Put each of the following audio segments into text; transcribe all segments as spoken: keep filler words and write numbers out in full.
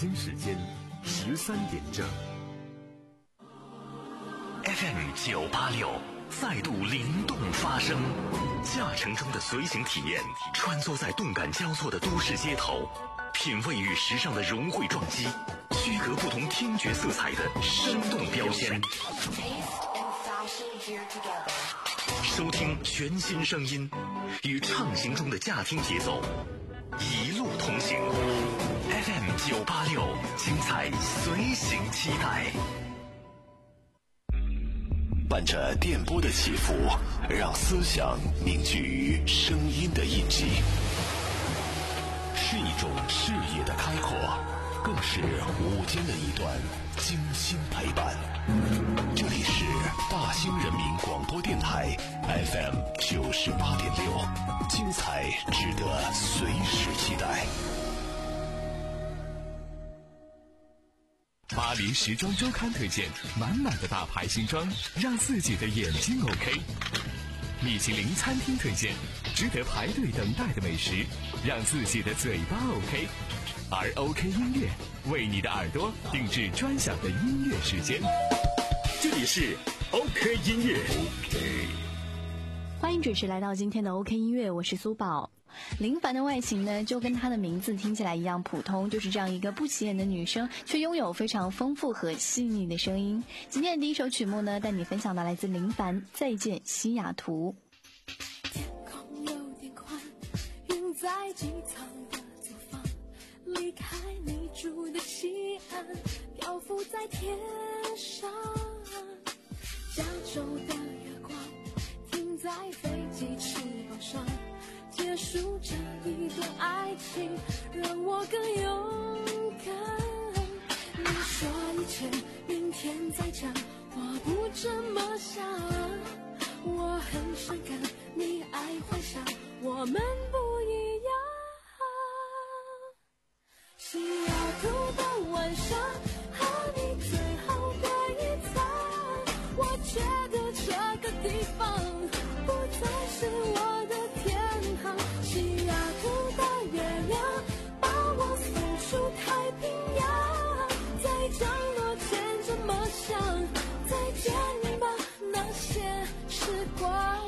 京时间十三点整。 F M 九八六再度灵动发声，驾乘中的随行体验，穿梭在动感交错的都市街头，品味与时尚的融汇撞击，区隔不同听觉色彩的生动标签。收听全新声音，与畅行中的驾听节奏一路同行。F M 九八六，精彩随行期待。 伴着电波的起伏，让思想凝聚于声音的印记，是一种视野的开阔，更是午间的一段精心陪伴。这里是大兴人民广播电台 F M 九十八点六，精彩值得随时期待。 巴黎时装周刊推荐满满的大牌新装，让自己的眼睛 OK。米其林餐厅推荐值得排队等待的美食，让自己的嘴巴 OK。而 OK 音乐为你的耳朵定制专享的音乐时间。这里是 OK 音乐。OK， 欢迎准时来到今天的 OK 音乐，我是苏宝。林凡的外形呢，就跟她的名字听起来一样普通，就是这样一个不起眼的女生，却拥有非常丰富和细腻的声音。今天的第一首曲目呢，带你分享的来自林凡《再见西雅图》。 天空有点宽，云在机场的左方，离开你住的西岸，漂浮在天上。加州的月光停在飞机翅膀上，结束这一段爱情，让我更勇敢。你说一切明天再讲，我不这么想。我很伤感，你爱幻想，我们不一样。西雅图的晚上，和你最后的一餐，我觉得这个地方不再是我的天堂。西雅图的月亮把我送出太平洋，在降落前这么想，再见吧那些时光。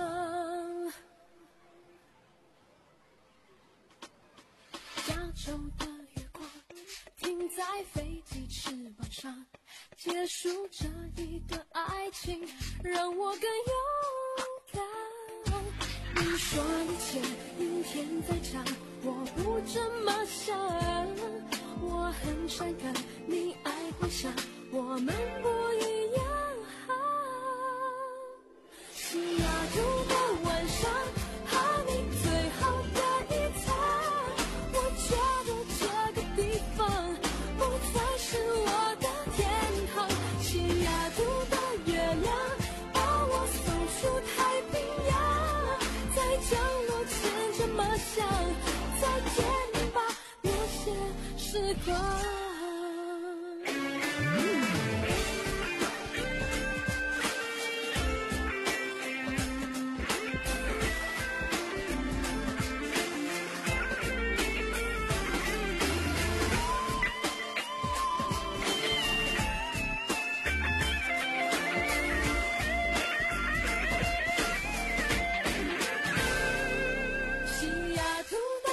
加州的月光停在飞机翅膀上，结束这一段爱情，让我更勇敢。你说一切明天再讲，我不这么想。我很伤感，你爱幻想，我们不一样。西雅图的晚上，和你最后的一餐，我觉得这个地方不再是我的天堂。西雅图的月亮把我送出太平洋，在降落前这么想，再见吧那些时光。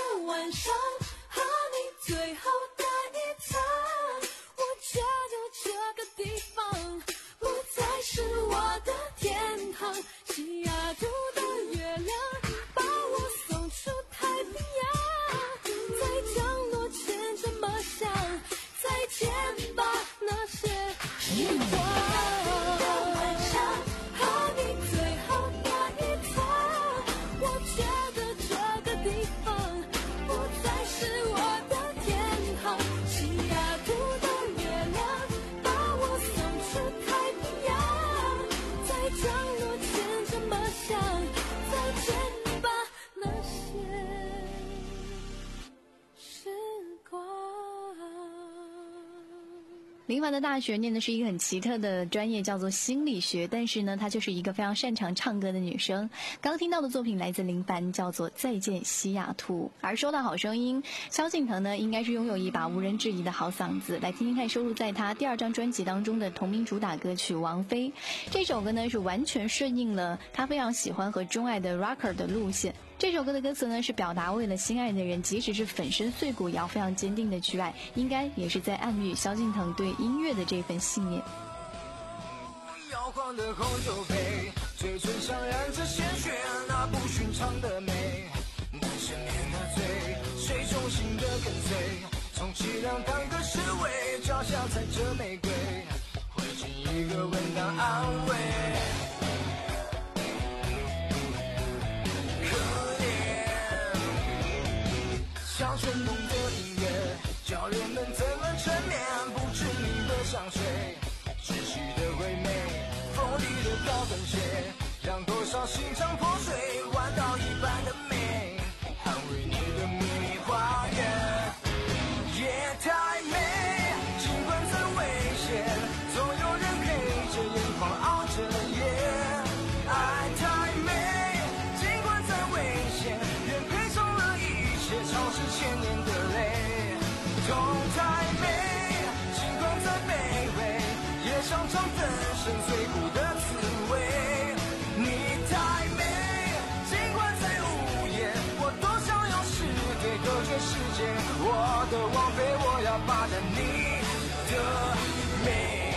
最后的一餐，我觉得这林凡的大学念的是一个很奇特的专业，叫做心理学，但是呢，她就是一个非常擅长唱歌的女生。刚听到的作品来自林凡，叫做《再见西雅图》。而说到好声音，萧敬腾呢，应该是拥有一把无人置疑的好嗓子。来听听看收录在他第二张专辑当中的同名主打歌曲《王妃》。这首歌呢，是完全顺应了他非常喜欢和钟爱的 rocker 的路线。这首歌的歌词呢，是表达为了心爱的人，即使是粉身碎骨也要非常坚定的去爱，应该也是在暗喻萧敬腾对音乐的这份信念。 摇晃的红酒杯，嘴唇上染着鲜血，那不寻常的美，不是念的罪，谁衷心的跟随，充其量当个侍卫，脚下踩着玫瑰，会尽一个吻当安慰。像旋动的音乐，叫人们怎么沉眠？不知名的香水，窒息的唯美，锋利的高跟鞋，让多少心肠破碎，弯道一般的美，捍卫你的秘密花园。夜太美，尽管再危险，总有人黑着眼眶熬着夜。爱太美，尽管再危险，愿配送了一切，超市千年的泪。痛太美，尽管再卑微，也想尝粉身碎骨的滋味。你太美，尽管再无言，我多想用诗对隔绝世界。我的王妃，我要霸占你的美。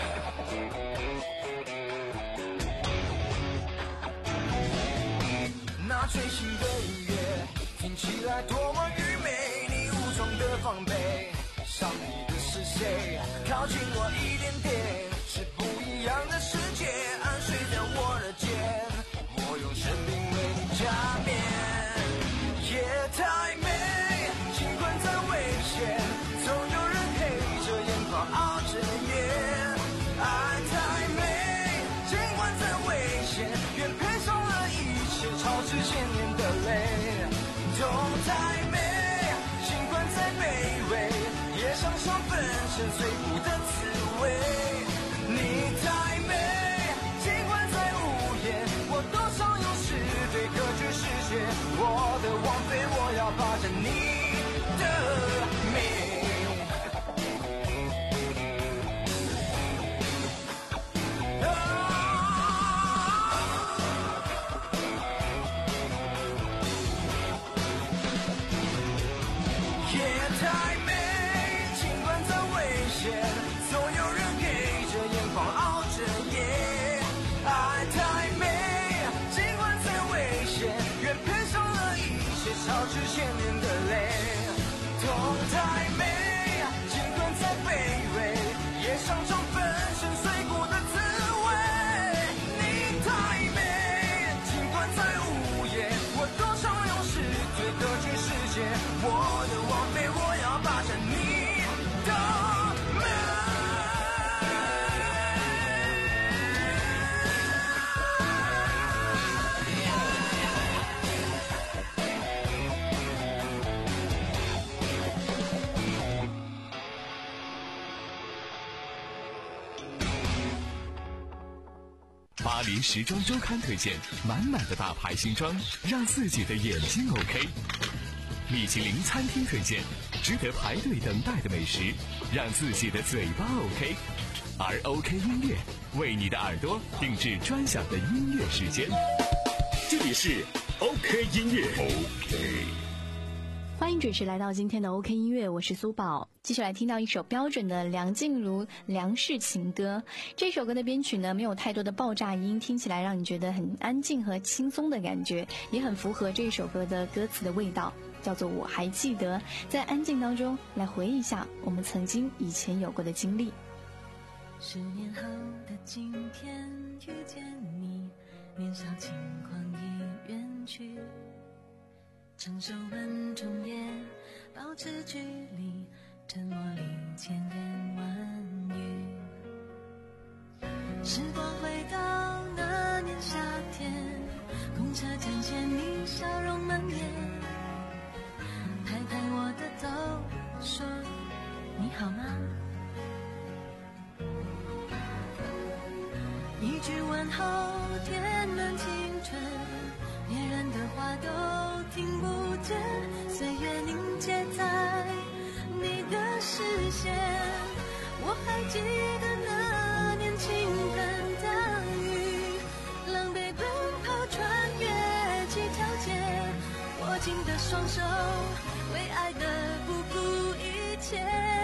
那最新的音乐听起来多么愚昧，你武装的防备，上你的是谁？靠近我一点点，是不一样的世界，安睡在我的肩，我用生命为你加冕。夜太美，尽管再危险，总有人黑着眼眶熬着夜。爱太美，尽管再危险，愿配送了一切，超之千年的泪。痛太美，尽管再卑微，也想尝粉身碎骨的滋味。你太美，尽管再无言，我多想用诗对隔绝世界。我的王妃，我要霸占你的美。超之千年的泪，痛太美，尽管再卑微，也想尝粉身碎骨的滋味。你太美，尽管再无言，我多想用诗对隔绝世界。我的王妃，我要霸占你的美。 巴黎时装周刊推荐满满的大牌新装，让自己的眼睛 OK。米其林餐厅推荐值得排队等待的美食，让自己的嘴巴 OK。而 OK 音乐为你的耳朵定制专享的音乐时间。 这里是 OK 音乐 OK。 欢迎准时来到今天的 OK 音乐，我是苏宝。继续来听到一首标准的梁静茹梁氏情歌。这首歌的编曲呢，没有太多的爆炸音，听起来让你觉得很安静和轻松的感觉，也很符合这首歌的歌词的味道，叫做我还记得。在安静当中来回忆一下我们曾经以前有过的经历。 十年后的今天遇见你，年少轻狂已远去，成熟稳重也保持距离，沉默里千言万语。时光回到那年夏天，公车站前你笑容满面，拍拍我的头说你好吗？ 后天暖青春，别人的话都听不见，岁月凝结在你的视线。我还记得那年倾盆大雨，狼狈奔跑穿越几条街，握紧的双手为爱的不顾一切。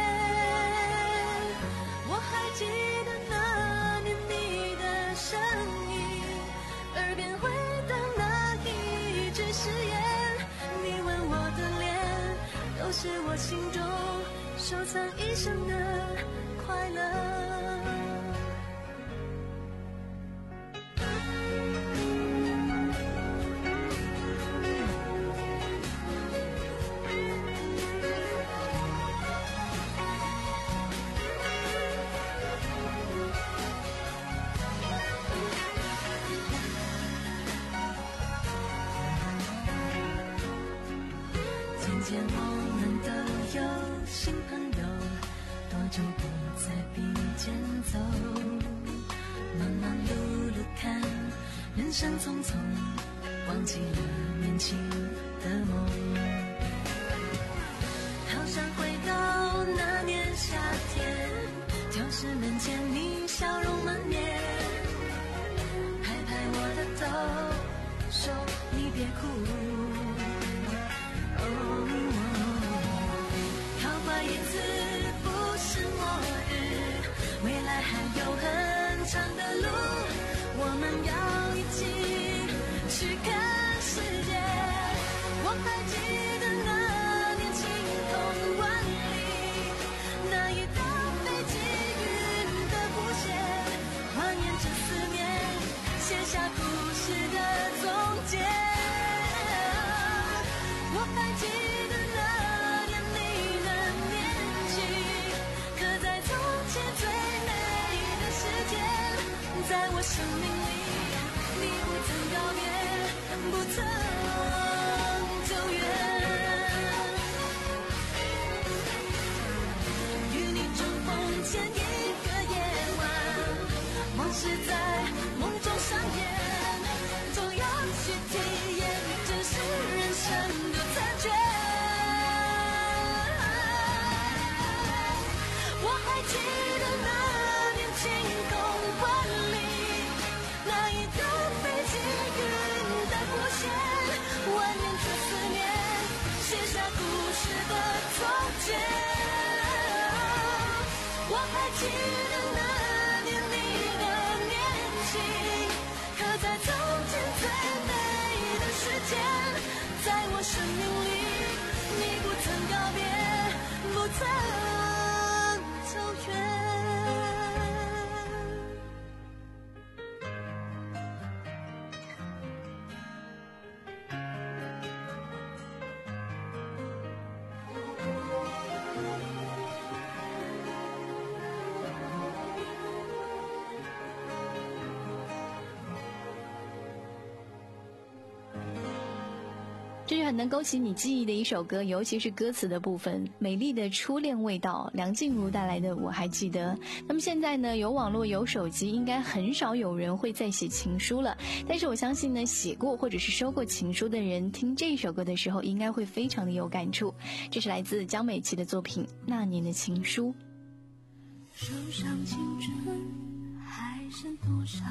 我还记得那年你的声音，耳边回荡那一句誓言，你吻我的脸，都是我心中收藏一生的快乐。渐渐我们都有新朋友，多久不再并肩走，忙忙碌碌看人生匆匆，忘记了年轻的梦。好想回到那年夏天，教室门前你笑容满面，拍拍我的头，说你别哭，一次不是末日，未来还有很长的路，我们要一起去看世界。我还记得那年晴空万里，那一道飞机云的弧线，还原着思念，写下故事的总结。我还记得那年你在我生命里，你不曾告别，不曾走远。与你重逢前一个夜晚，往事在梦中上演，总要去体验，这是人生的残缺。我还记得那年晴空万里，那一道飞机云的弧线，蜿蜒着思念，写下故事的总结。我还记得那年你的年轻，刻在从前最美的时间，在我生命里，你不曾告别，不曾走远。 这是很能勾起你记忆的一首歌，尤其是歌词的部分，美丽的初恋味道，梁静茹带来的我还记得。那么现在呢，有网络有手机，应该很少有人会再写情书了，但是我相信呢，写过或者是收过情书的人听这首歌的时候应该会非常的有感触。这是来自江美琪的作品《那年的情书》。 手上青春还剩多少，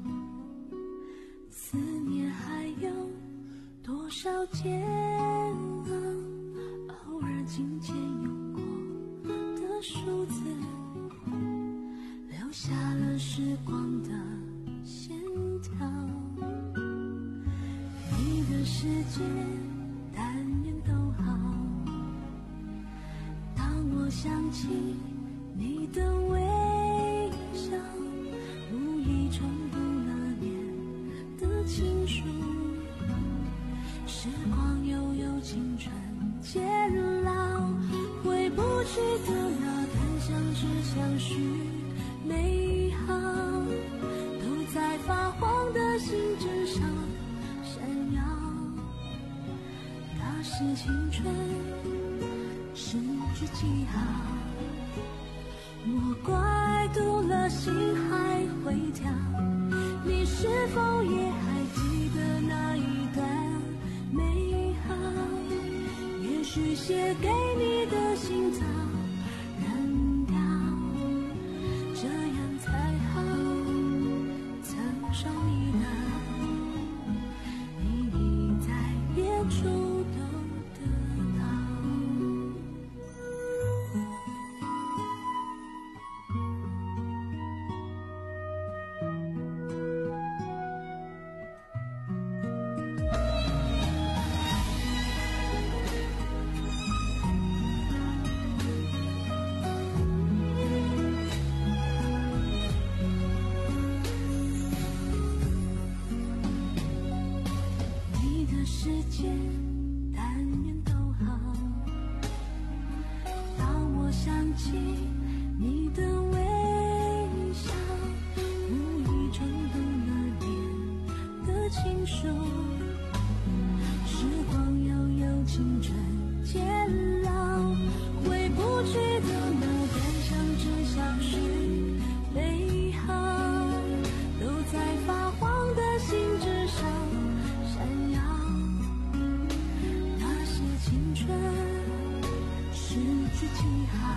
思念还有多少煎熬，偶尔紧牵用过的数字，留下了时光的线条。你的世界但愿都好，当我想起你的微笑，无意重读那年的情书，时光悠悠，青春渐老，回不去的那段相知相许美好，都在发黄的信纸上闪耀。那是青春，失去记号，莫怪读了心还会跳， 你是否也还记得那一段美好？也许写给你的信早扔掉，这样才好。曾伤你的，你已在别处都得到。你的世界但愿都好，当我想起你的微笑，无意冲动那年的情书，时光悠悠，青春渐老，回不去的那段相知相识美好，都在发黄的信纸上闪耀。那些青春失去记号，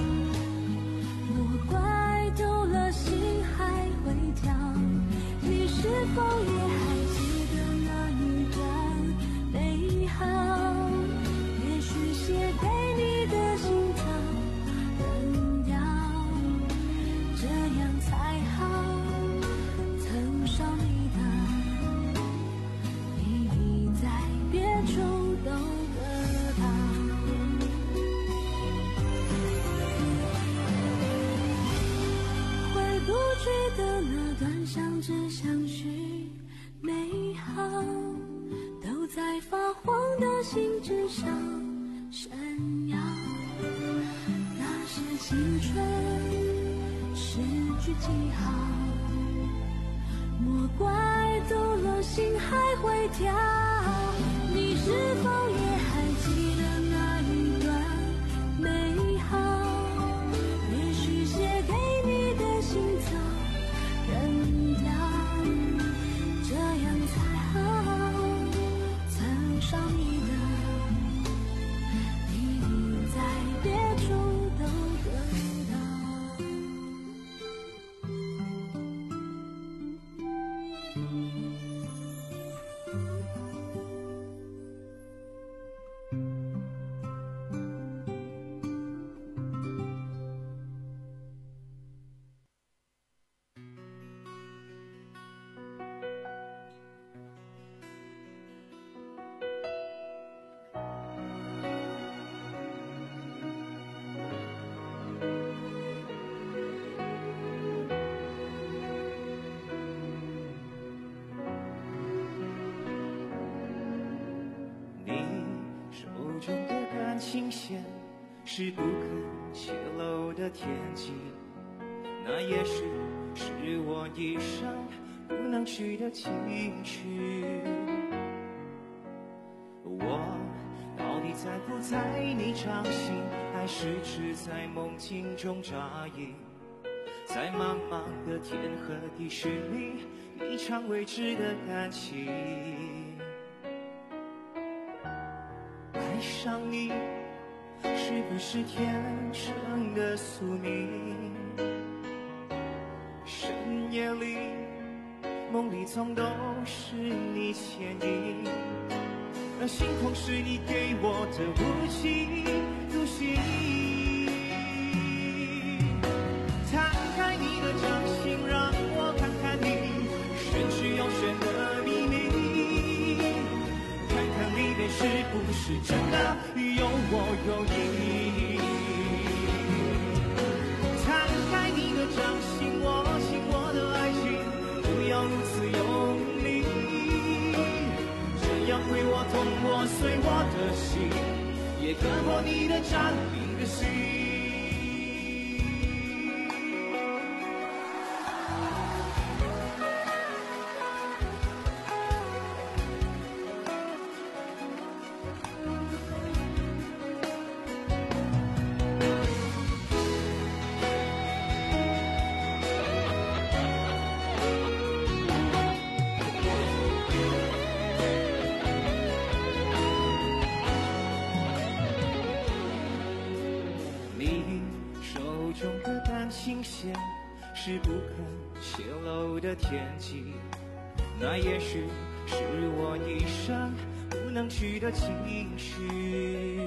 莫怪读了心还会跳。你是否也还记得那一段美好？也许写给你的信早扔掉，这样才好。曾伤你的，你已在别处都得到。回不去的那段相知相许美好，都在发黄的信纸上闪耀。那些青春失去记号，莫怪读了心还会跳。你是否也还记得那一段美好？也许写给你的信早扔掉，这样才好。曾伤你的，你已在别处都得到。 中的感情线是不肯泄露的天机，那也许是我一生不能去的期许。我到底在不在你掌心，还是只在梦境中扎营？在茫茫的天和地寻觅一场未知的感情。爱上你是不是天生的宿命？深夜里梦里总都是你牵引，而心痛是你给我的无期徒刑。摊开你的掌心，让我看看你玄之又玄的秘密，看看里面是不是真的有我有你。摊开你的掌心，握紧我的爱情，不要如此用力，这样会我痛破碎我的心，也割破你的占领的心。 中的感情线是不肯泄露的天机，那也许是我一生不能去的情绪。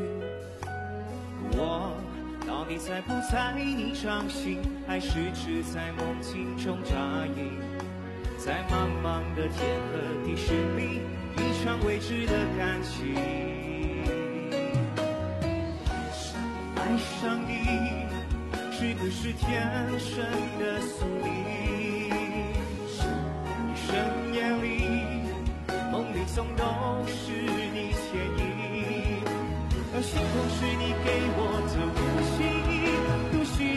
我到底在不在你掌心，还是只在梦境中扎营？在茫茫的天和地是里一场未知的感情。爱上你是不是天生的宿命？深夜里梦里总都是你牵引，而星空是你给我的无形独行。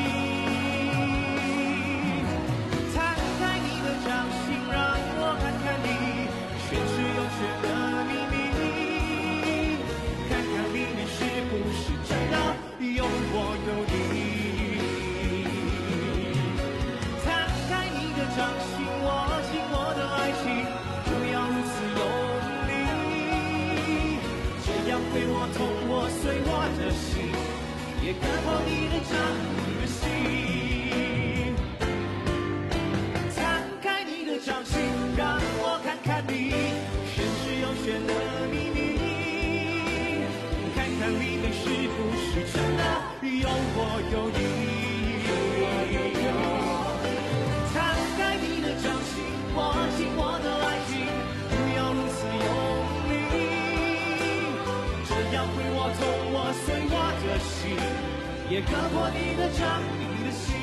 摊开你的掌心，让我看看你玄之又玄的秘密，看看里面是不是真的有我有你。摊开你的掌心，握紧我的爱情，不要如此用力，这样会我痛我碎我的心，也割破你的掌，你的心。摊开你的掌心，让我看看你玄之又玄的秘密，看看里面是不是真的有我有你。摊开你的掌心，握紧我的爱情，不要如此用力，这样会我痛我碎我的心，也割破你的掌，你的心。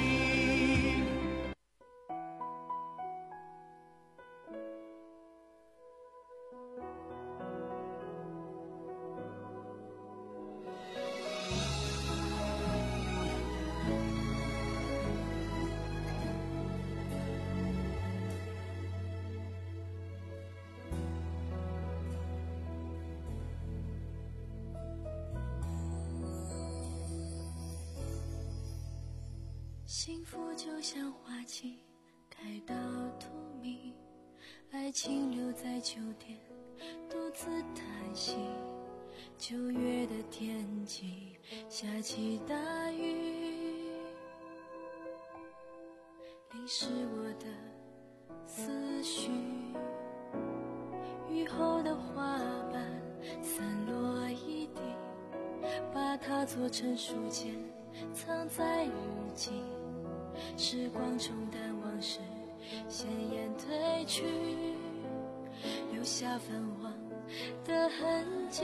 幸福就像花期开到荼蘼，爱情留在秋天独自叹息。九月的天气下起大雨，淋湿我的思绪。雨后的花瓣散落一地，把它做成书签藏在日记。时光冲淡往事，鲜艳褪去，留下泛黄的痕迹。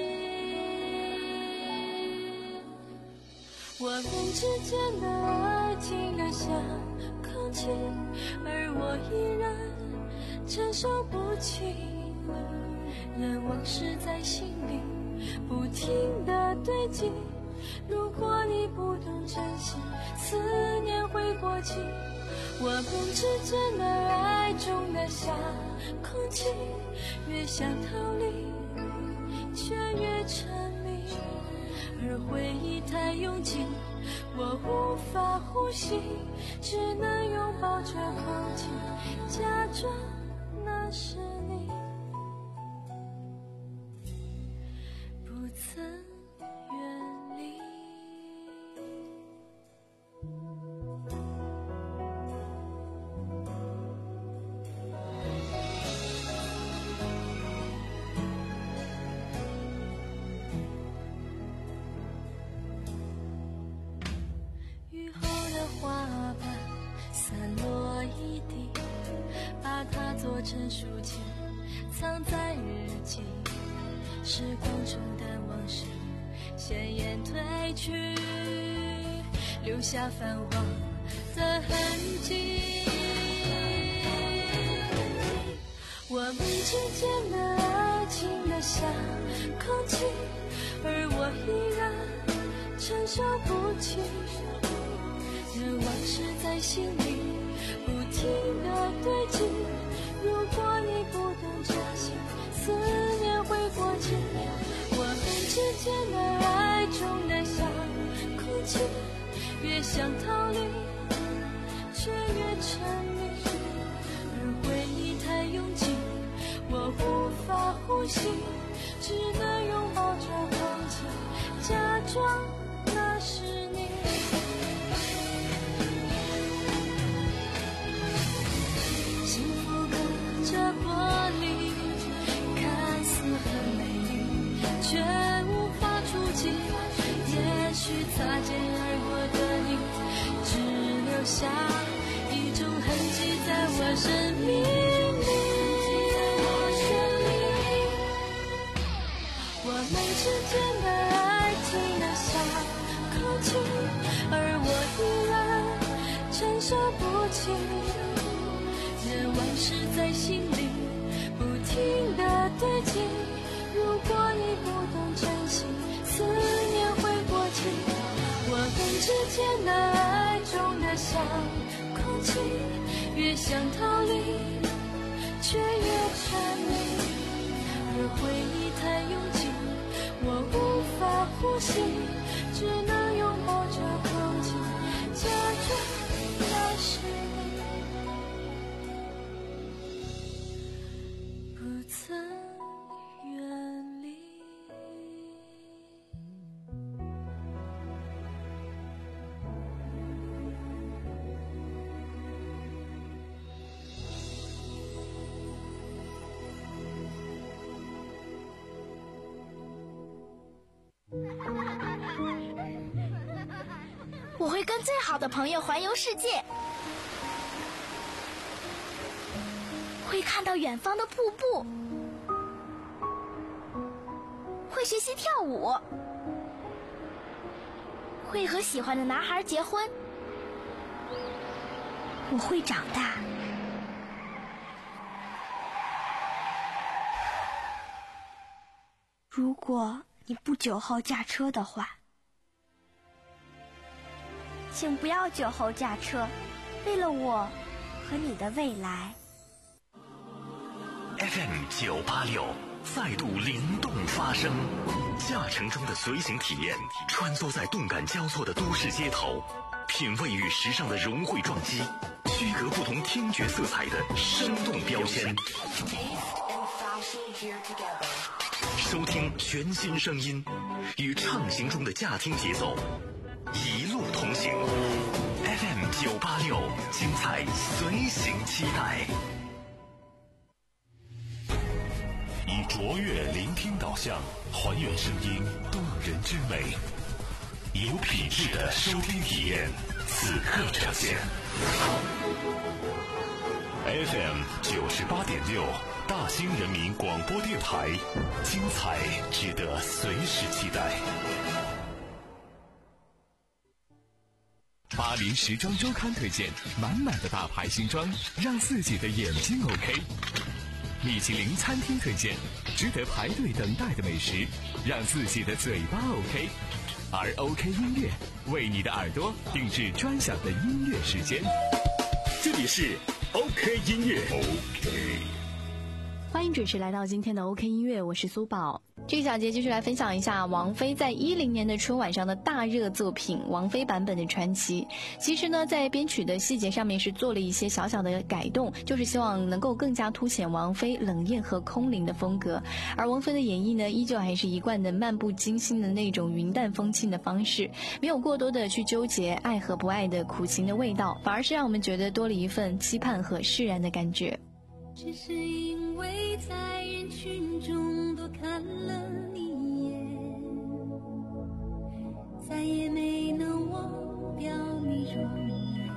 我们之间的爱情留下空气，而我依然承受不起。任往事在心里不停地堆积，如果你不懂珍惜，思念会过期。我们之间的爱中的下空气，越想逃离却越沉迷，而回忆太拥挤，我无法呼吸，只能拥抱着空气，假装那是你，不曾远离。雨后的花瓣散落一地，把它做成书签藏在日记。时光冲淡往事，鲜艳褪去，留下泛黄的痕迹。我们之间的爱情的下空气，而我依然承受不起。任往事在心里不停地堆积，如果你不懂珍惜，思念会过期。我们之间的爱中的下空气，越想逃离却越沉迷，而回忆太拥挤，我无法呼吸，只能拥抱着空气，假装那是你。 下一种痕迹在我生命里。我们之间的爱停留下空气，而我依然承受不起。这往事在心里不停地堆积，如果你不懂珍惜，思念会过期。我们之间的爱重得像空气，越想逃离却越沉迷，而回忆太拥挤，我无法呼吸，只能拥抱着空气，假装那是你不曾远离。 我会跟最好的朋友环游世界，会看到远方的瀑布，会学习跳舞，会和喜欢的男孩结婚。我会长大。如果你不酒后驾车的话，请不要酒后驾车，为了我和你的未来。 F M 九八六再度灵动发声，驾乘中的随行体验，穿梭在动感交错的都市街头，品味与时尚的融汇撞击，区隔不同听觉色彩的生动标签。收听全新声音，与畅行中的驾听节奏，一路同行。F M 九八六，精彩随行期待。 以卓越聆听导向，还原声音动人之美，有品质的收听体验，此刻呈现。F M 九十八点六，大兴人民广播电台，精彩值得随时期待。 巴黎时装周刊推荐满满的大牌新装，让自己的眼睛 OK。米其林餐厅推荐值得排队等待的美食，让自己的嘴巴 OK。而 OK 音乐为你的耳朵定制专享的音乐时间。 这里是 OK 音乐 OK。 欢迎准时来到今天的 OK 音乐，我是苏宝。这个小节继续来分享一下王菲在一零年的春晚上的大热作品王菲版本的传奇。其实呢，在编曲的细节上面是做了一些小小的改动，就是希望能够更加凸显王菲冷艳和空灵的风格。而王菲的演绎呢，依旧还是一贯的漫不经心的那种云淡风轻的方式，没有过多的去纠结爱和不爱的苦情的味道，反而是让我们觉得多了一份期盼和释然的感觉。 只是因为在人群中多看了你一眼，再也没能忘掉你容颜，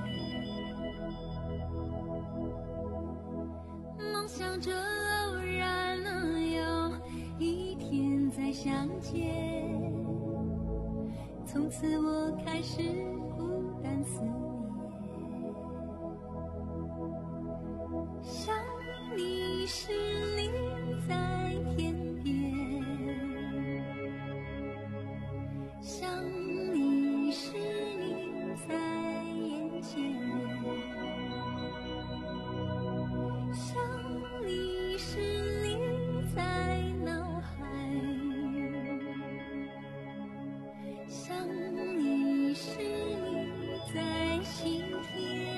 梦想着偶然能有一天再相见，从此我开始孤单思念，想你是你在天边，想你是你在眼前，想你是你在脑海，想你是你在心田。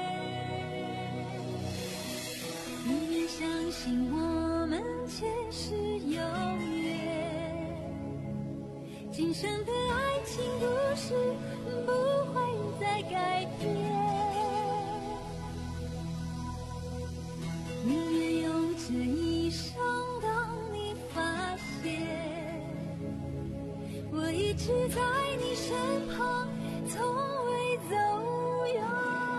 相信我们前世有缘，今生的爱情故事不会再改变，宁愿用这一生等你发现，我一直在你身旁，从未走远。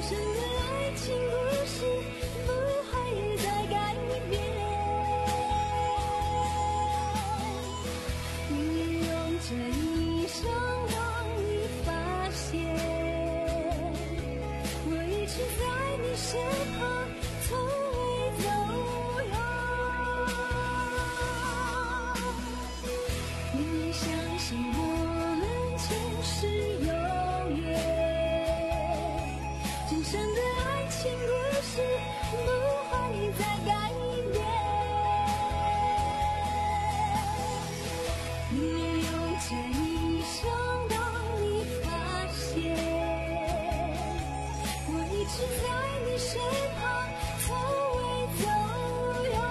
生的爱情故事不会再改变。你用这一生让你发现，我一直在你身旁，从未走远。你相信我们前世有缘，今生的爱情故事不会再改变。你用这一生让你发现，我一直在你身旁，从未走远。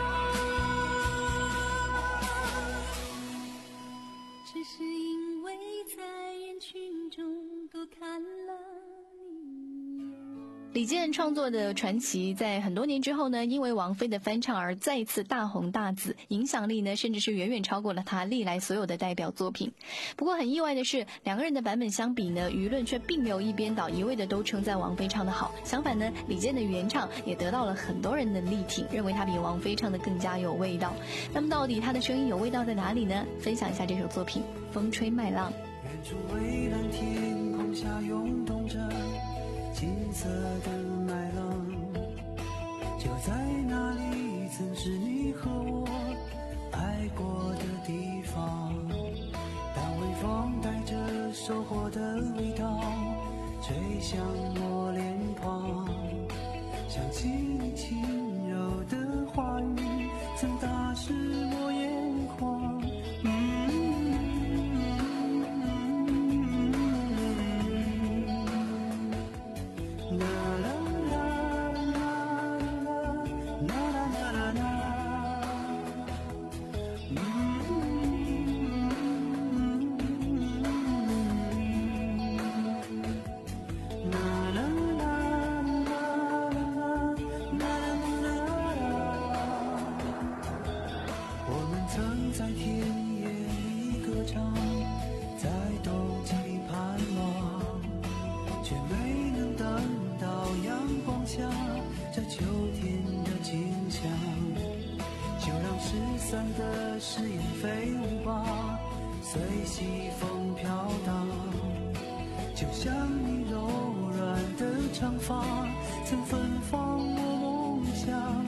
只是因为在人群中多看了你一眼。 李健创作的《传奇》在很多年之后呢，因为王菲的翻唱而再次大红大紫，影响力呢甚至是远远超过了他历来所有的代表作品。不过很意外的是，两个人的版本相比呢，舆论却并没有一边倒，一味的都称赞王菲唱得好。相反呢，李健的原唱也得到了很多人的力挺，认为他比王菲唱得更加有味道。那么到底他的声音有味道在哪里呢？分享一下这首作品《风吹麦浪》。 远处蔚蓝天空下涌动着金色的麦浪，就在那里曾是你和我爱过的地方。当微风带着收获的味道吹向我脸庞，想起你轻柔的话语曾打湿我眼眶。在田野里歌唱，在冬季盼望，却没能等到阳光下这秋天的景象。就让失散的誓言飞舞吧，随西风飘荡。就像你柔软的长发曾芬芳我梦想。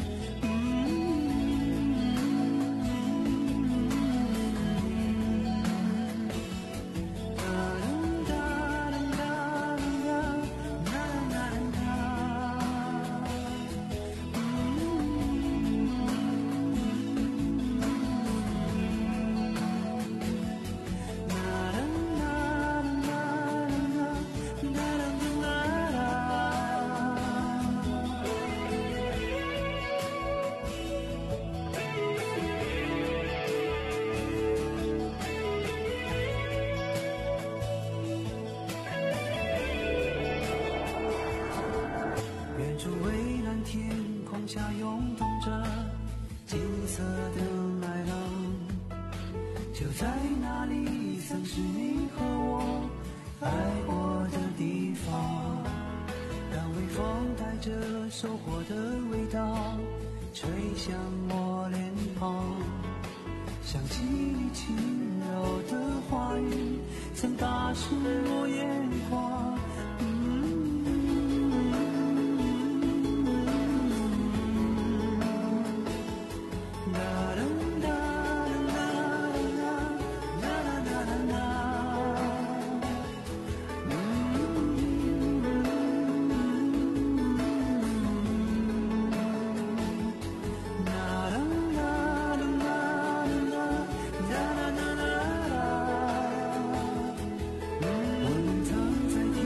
下涌动着金色的麦浪，就在那里曾是你和我爱过的地方。当微风带着收获的味道吹向我脸庞，想起你轻柔的话语曾打湿我眼眶。我们藏在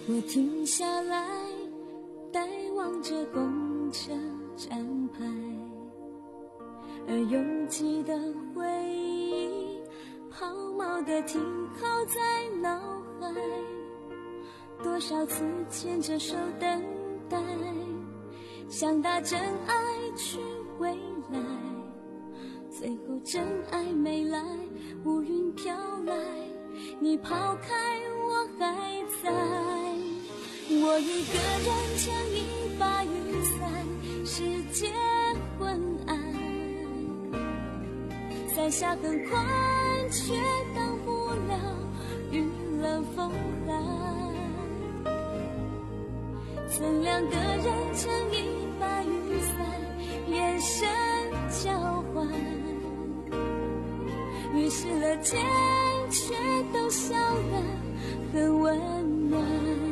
我停下来呆望着公车站牌，而拥挤的回忆抛锚的停靠在脑海，多少次牵着手等待，想打真爱去未来，最后真爱没来，乌云飘来，你抛开我还在，我一个人撑一把雨伞，世界昏暗，伞下很宽，却挡不了雨冷风寒，曾两个人撑一把雨伞，眼神交换，于是了间却都笑得很温暖。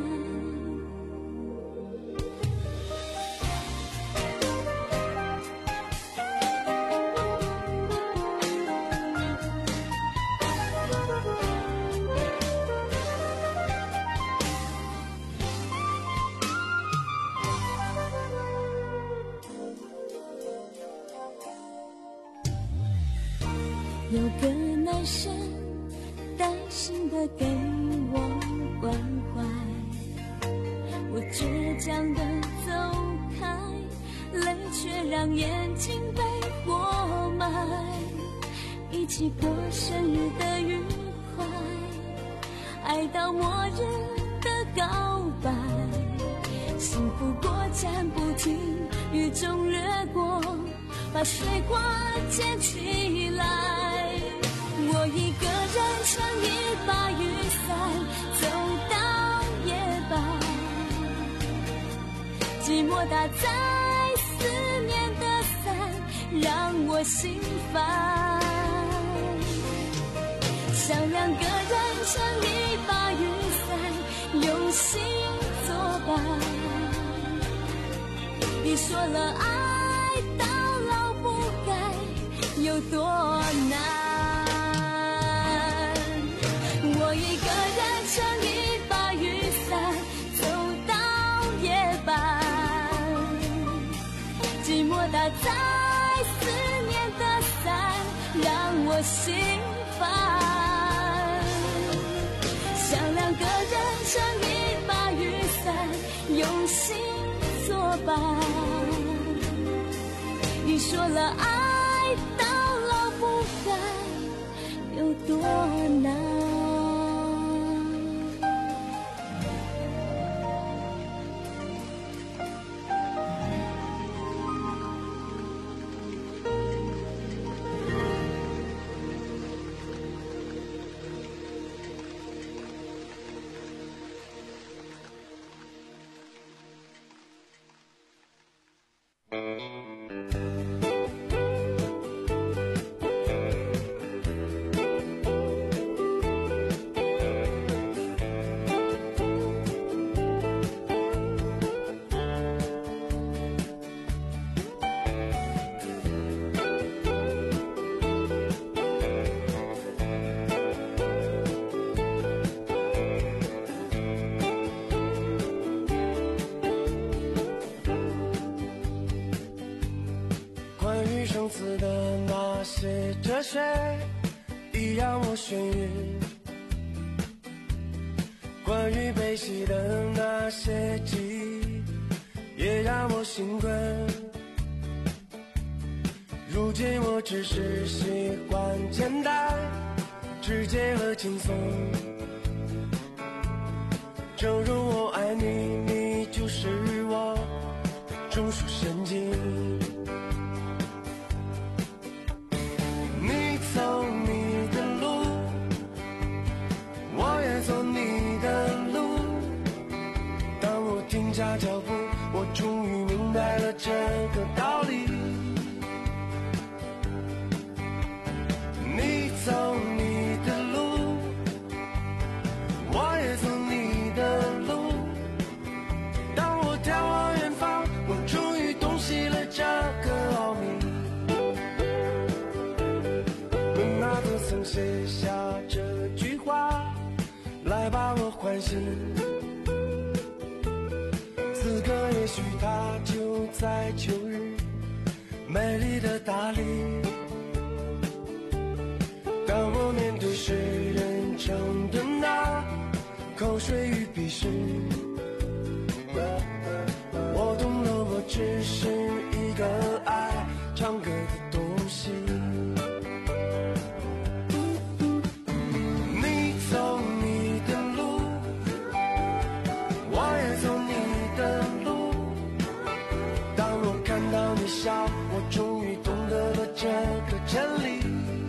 有个男生担心地给我关怀，我倔强地走开，泪却让眼睛被活埋，一起过生日的愉快，爱到末日的告白，幸福果暂不停，雨中掠过，把水花溅起来，我一个人撑一把雨伞，走到夜半，寂寞打在思念的伞，让我心烦，想两个人撑一把雨伞，用心作伴，你说了爱到老不改有多难，我一个人撑一把雨伞，走到夜半，寂寞打在思念的伞，让我心烦，想两个人撑一把雨伞，用心作伴，你说了爱到老不改有多难。 生死的那些哲学已让我眩晕，关于悲喜的那些记忆也让我心困，如今我只是喜欢简单直接和轻松，正如我爱你，你就是我中枢神经，走你的路，我也走你的路，当我停下脚步，我终于明白了这个道理，你走你的路，我也走你的路，当我眺望远方，我终于洞悉了这个奥秘，曾写下这句话来把我唤醒， 许它就在秋日美丽的大理。当我面对世人称的那口水与鄙视，我懂了，我只是一个爱唱歌的东西。你走你的路，我也走你的路。当我看到你笑，我终于懂得了这个真理。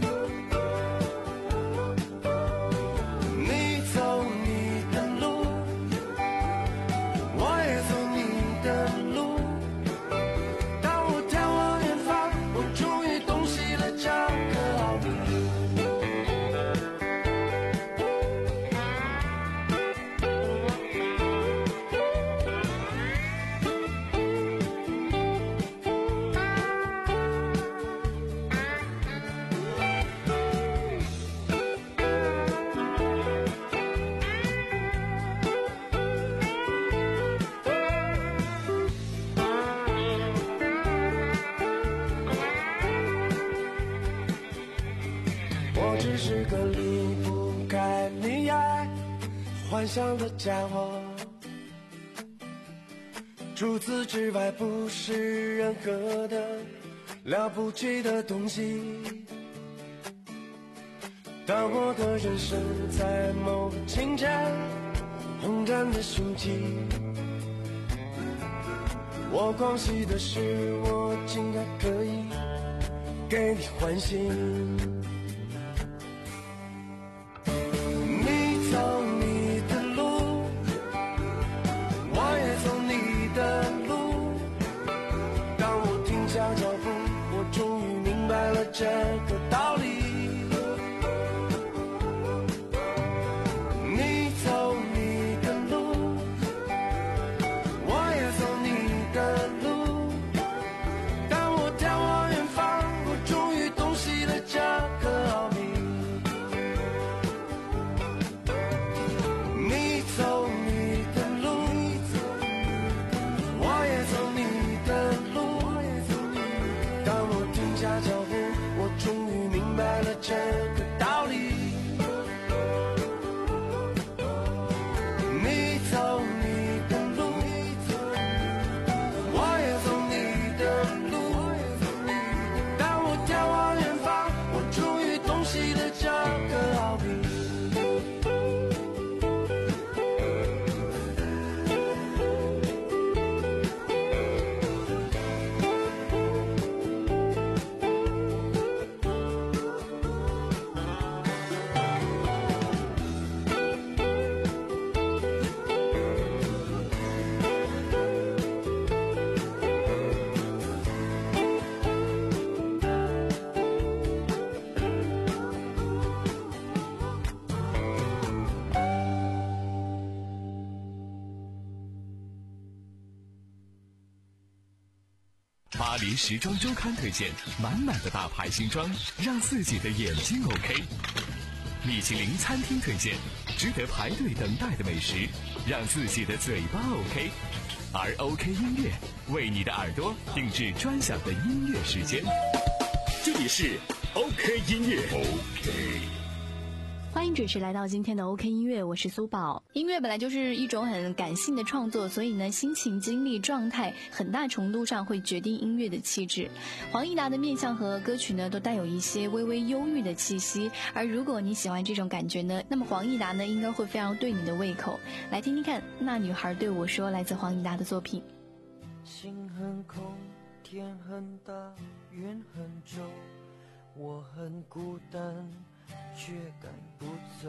只是个离不开你爱幻想的家伙，除此之外不是任何的了不起的东西。当我的人生在某个清晨轰然的兴起，我狂喜的是我竟然可以给你欢欣。走你的路，我也走你的路。当我停下脚步，我终于明白了这个道理。你走你的路，我也走你的路。当我眺望远方，我终于洞悉了这个奥秘。走你的路，我也走你的路。当我停下脚步，我终于明白了这个道理。你走你的路，我也走你的路。当我眺望远方，我终于洞悉了这个奥秘。 巴黎时装周刊推荐满满的大牌新装，让自己的眼睛 OK。米其林餐厅推荐值得排队等待的美食，让自己的嘴巴 OK。而 OK 音乐为你的耳朵定制专享的音乐时间。 这里是 OK 音乐 OK。 欢迎准时来到今天的 OK 音乐，我是苏宝。音乐本来就是一种很感性的创作，所以呢，心情、经历、状态很大程度上会决定音乐的气质。黄义达的面相和歌曲呢，都带有一些微微忧郁的气息。而如果你喜欢这种感觉呢，那么黄义达呢，应该会非常对你的胃口。来听听看，那女孩对我说，来自黄义达的作品。 心很空，天很大，云很重，我很孤单，却赶不走，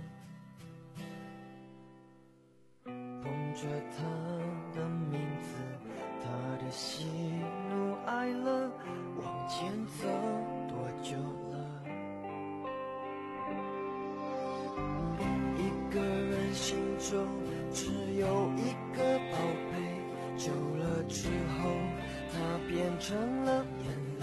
捧着他的名字，他的喜怒哀乐，往前走多久了？一个人心中只有一个宝贝，久了之后，它变成了眼泪。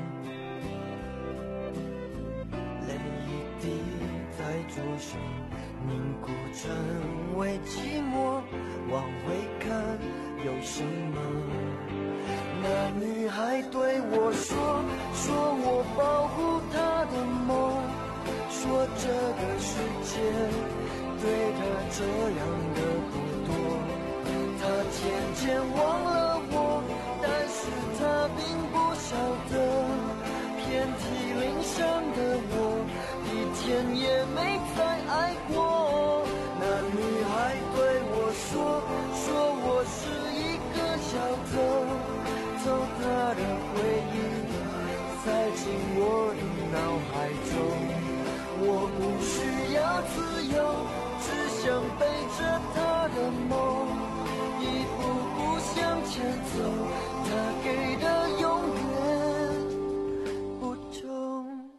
在左手凝固成为寂寞，往回看， 有什么？那女孩对我说，说我保护她的梦，说这个世界对她这样的不多。她渐渐忘了我，但是她并不晓得，遍体鳞伤的我，一天也没再爱过。那女孩对我说，说我是一个小偷，偷她的回忆塞进我的脑海中。我不需要自由，只想背着她的梦，一步步向前走，她给的永远不重。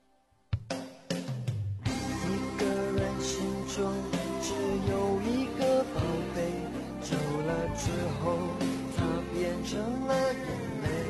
一个人心中只有一个宝贝，走了之后它变成了眼泪，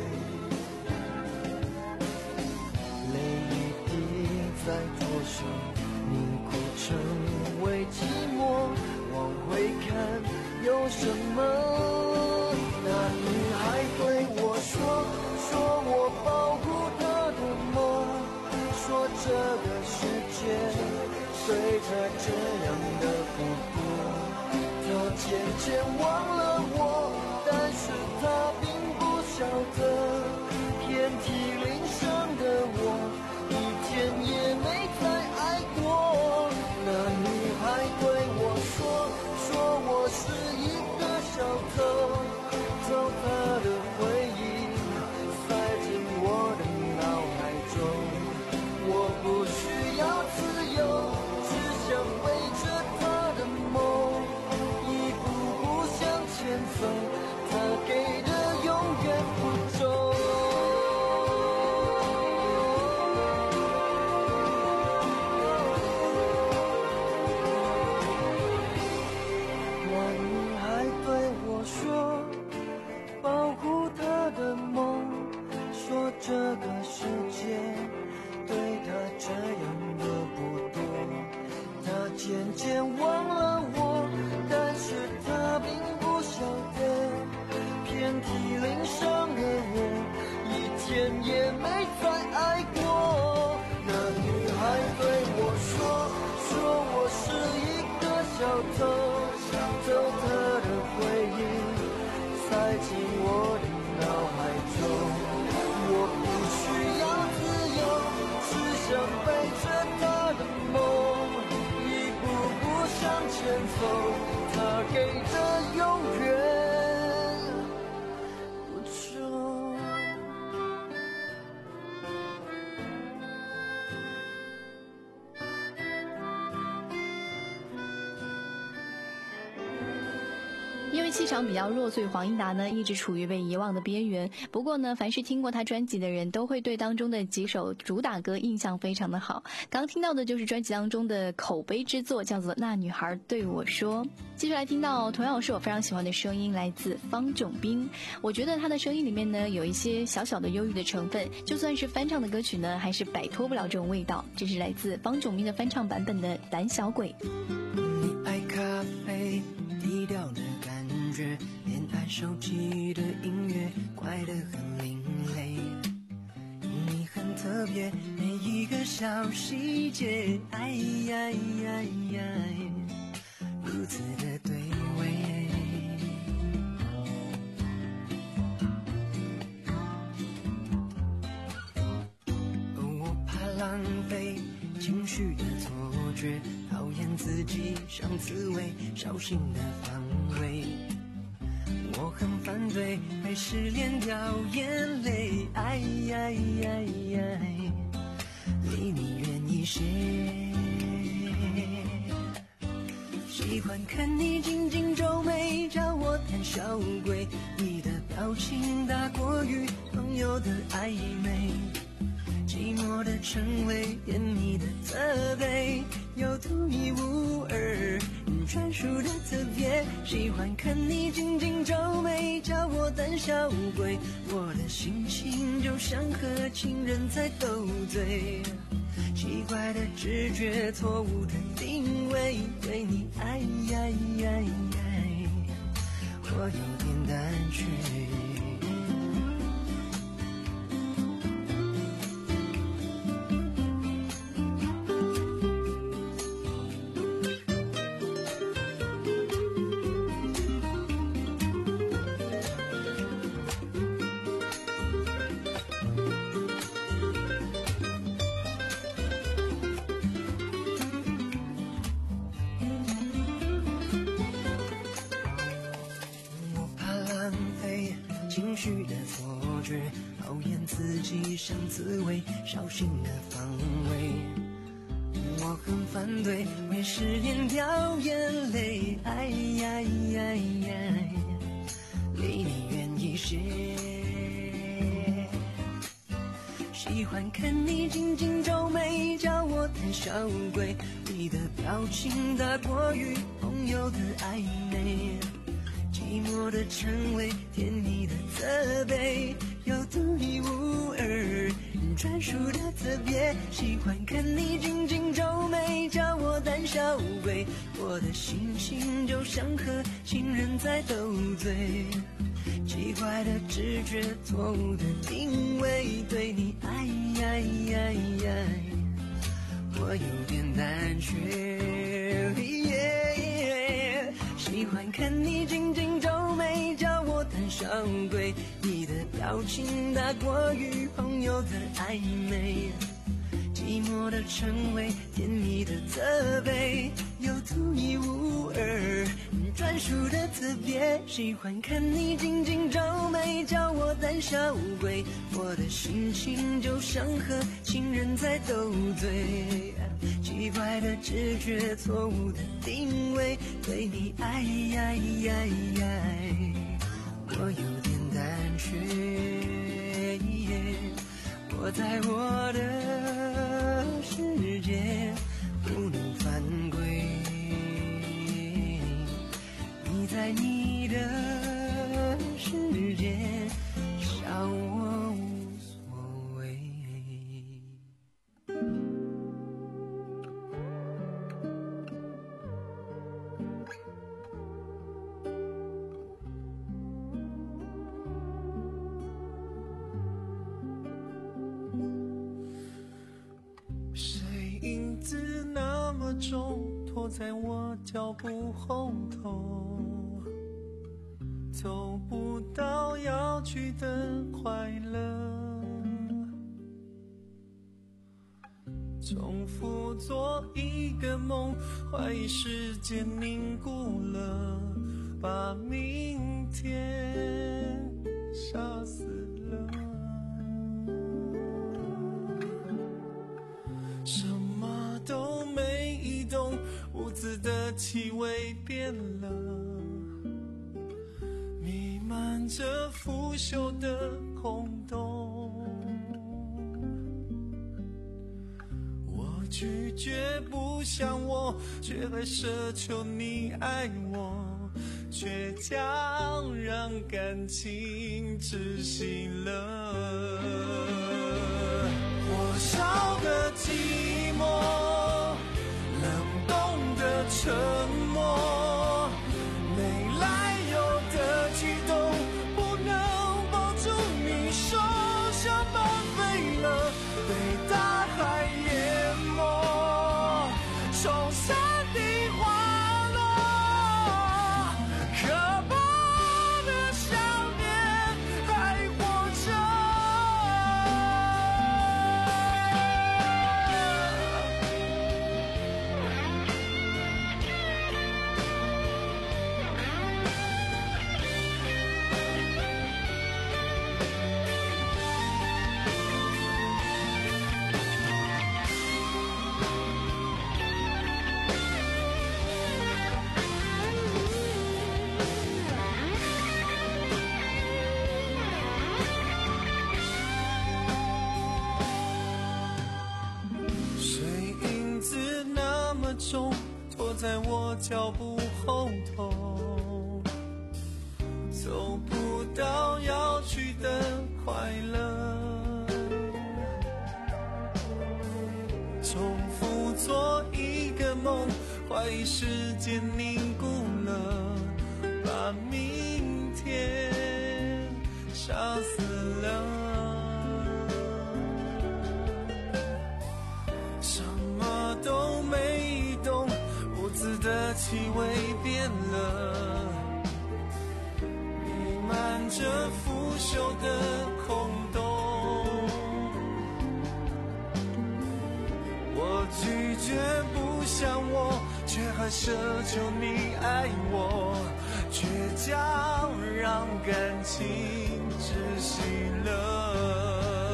泪一滴在左手凝固成为寂寞，往回看有什么？那女孩对我说，说我保护她的梦，说这个世界随着这样的不过。她渐渐忘了我，但是她并不晓得，遍体鳞伤的我，一天也没再爱过。那女孩对我说，说我是一个小偷，偷她的回忆塞进我的脑海中。我不需要自由，只想背着她的梦，一步步向前走，她给的永远不重。这个世界对他这样的不多，他渐渐忘了我，但是他并不晓得，遍体鳞伤的我，一天也没再爱过。那女孩对我说，说我是一个小偷，偷她的回忆塞进我的脑海中。我不需要自由，只想背着她的梦，一步步向前走，她给的永远不重。 因为气场比较弱，所以黄义达呢一直处于被遗忘的边缘。不过呢，凡是听过他专辑的人都会对当中的几首主打歌印象非常的好。刚听到的就是专辑当中的口碑之作，叫做《那女孩对我说》。接下来听到同样是我非常喜欢的声音，来自方炯斌。我觉得他的声音里面呢有一些小小的忧郁的成分，就算是翻唱的歌曲呢，还是摆脱不了这种味道。这是来自方炯斌的翻唱版本的《胆小鬼》。 你爱咖啡，低调的感觉，恋爱手机的音乐怪得很另类，你很特别，每一个小细节，哎呀呀呀，如此的对味。我怕浪费情绪的错觉，讨厌自己像刺猬，小心的防卫。我很反对被失恋掉眼泪，哎呀呀呀，离你远一些。喜欢看你紧紧皱眉，叫我胆小鬼。你的表情大过于朋友的暧昧，寂寞的称谓，甜蜜的责备，有独一无二专属的特别。喜欢看你紧紧皱眉，叫我胆小鬼。我的心情就像和情人在斗嘴，奇怪的直觉，错误的定位，对你爱呀呀呀， 我有点胆怯。情绪的错觉，讨厌自己像滋味，小心的防卫。我很反对为誓言掉眼泪，哎呀呀呀，离你远一些。喜欢看你紧紧皱眉，叫我胆小鬼。你的表情大过于朋友的暧昧。寂寞的称谓，甜蜜的责备，有独一无二专属的特别。喜欢看你紧紧皱眉，叫我胆小鬼。我的心情就像和情人在斗嘴，奇怪的直觉，错误的定位，对你哎呀呀呀，我有点胆怯。喜欢看你紧紧皱眉，叫我胆小鬼。你的表情大过于朋友的暧昧，寂寞的称谓，甜蜜的责备，有独一无二专属的特别。喜欢看你紧紧皱眉，叫我胆小鬼。我的心情就像和情人在斗嘴，奇怪的直觉，错误的定位，对你哎呀呀呀，我有点胆怯。我在我的世界不能犯规，你在你的世界笑我无所谓。 谁影子那么重，拖在我脚步后头，走不到要去的快乐，重复做一个梦，怀疑时间凝固了，把明天杀死了。什么都没移动，屋子的气味变了，弥漫着腐朽的空洞。我拒绝不像我，却还奢求你爱我，倔强让感情窒息了。火烧的寂寞，冷冻的沉默，没来由的激动，不能抱住你手，像半飞了，被大海淹没，从山顶滑落，可怕的想念还活着。拖在我脚步后头，走不到要去的快乐，重复做一个梦，怀疑时间凝固了，把明杀死了。什么都没动，屋子的气味变了，弥漫着腐朽的空洞。我拒绝不想我，却还奢求你爱我，倔强让感情窒息了。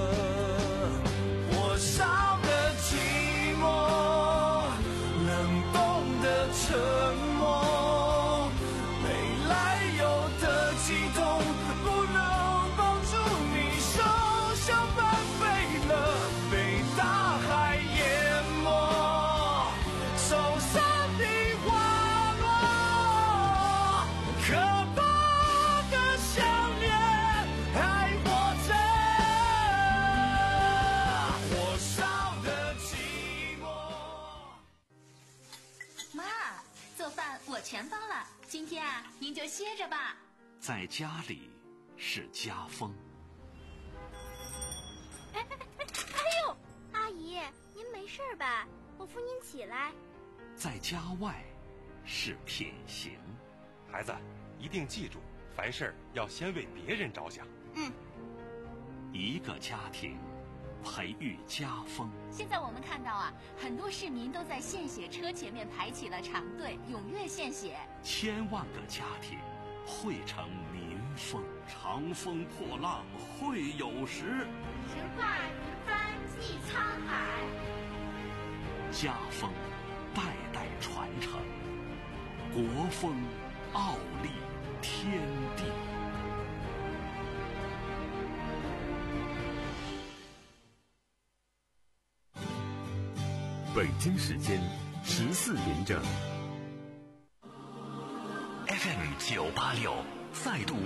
火烧的寂寞，冷冻的沉默，没来由的激动，不能帮助你手像半飞了，被大海淹没，受伤的滑落，可怕的想念还活着，火烧的寂寞。 妈，做饭我全包了，今天啊，您就歇着吧。 在家里是家风。 哎哎哎哎呦，阿姨，您没事吧？我扶您起来。 在家外是品行。 孩子，一定记住，凡事要先为别人着想。 嗯。 一个家庭培育家风。 现在我们看到啊，很多市民都在献血车前面排起了长队，踊跃献血。 千万个家庭汇成民风。长风破浪会有时， 神话云帆济沧海。 家风代代传承，国风傲立天地。 北京时间十四点整。 F M 九八六再度